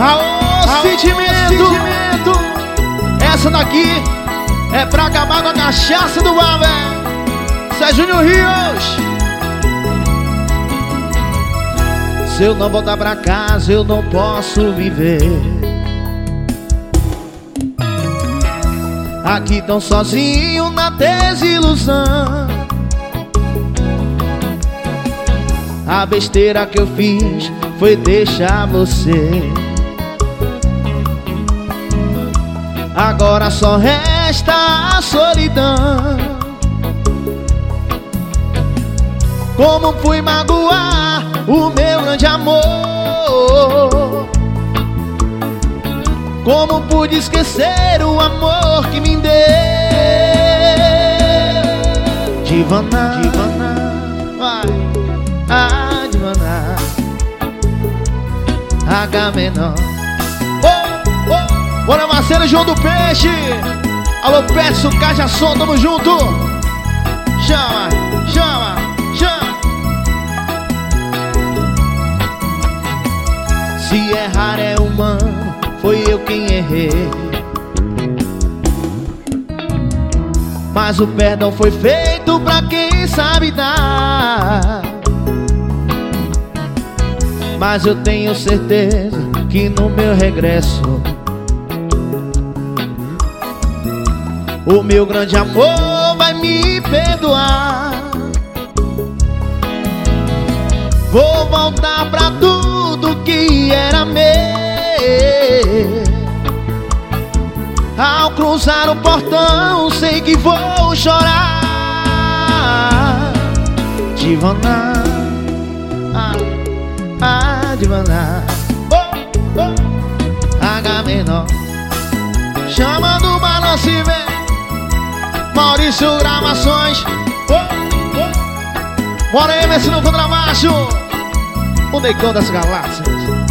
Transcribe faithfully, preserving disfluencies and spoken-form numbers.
Aô, Aô sentimento. sentimento Essa daqui é pra acabar com a cachaça do bar, velho. Isso é Júnior Rios. Se eu não voltar pra casa, eu não posso viver aqui tão sozinho na desilusão. A besteira que eu fiz foi deixar você. Agora só resta a solidão. Como fui magoar o meu grande amor? Como pude esquecer o amor que me deu? Divana, Divana, vai, ah, Divana, H menor. Oh, oh, bora Marcelo, João do Peixe. Alô, Peço, Caixa Som, tamo junto. Chama, chama, chama. Se errar é humano, foi eu quem errei, mas o perdão foi feito pra quem sabe dar. Mas eu tenho certeza que no meu regresso o meu grande amor vai me perdoar. Vou voltar pra tudo que era meu. Ao cruzar o portão, sei que vou chorar. Divana, ah, ah, Divana, oh, oh, H menor. Chama do balanço e vem Maurício Gravações. Oh, oh. Bora aí, Messi no contrabaixo. O Neicão das Galáxias.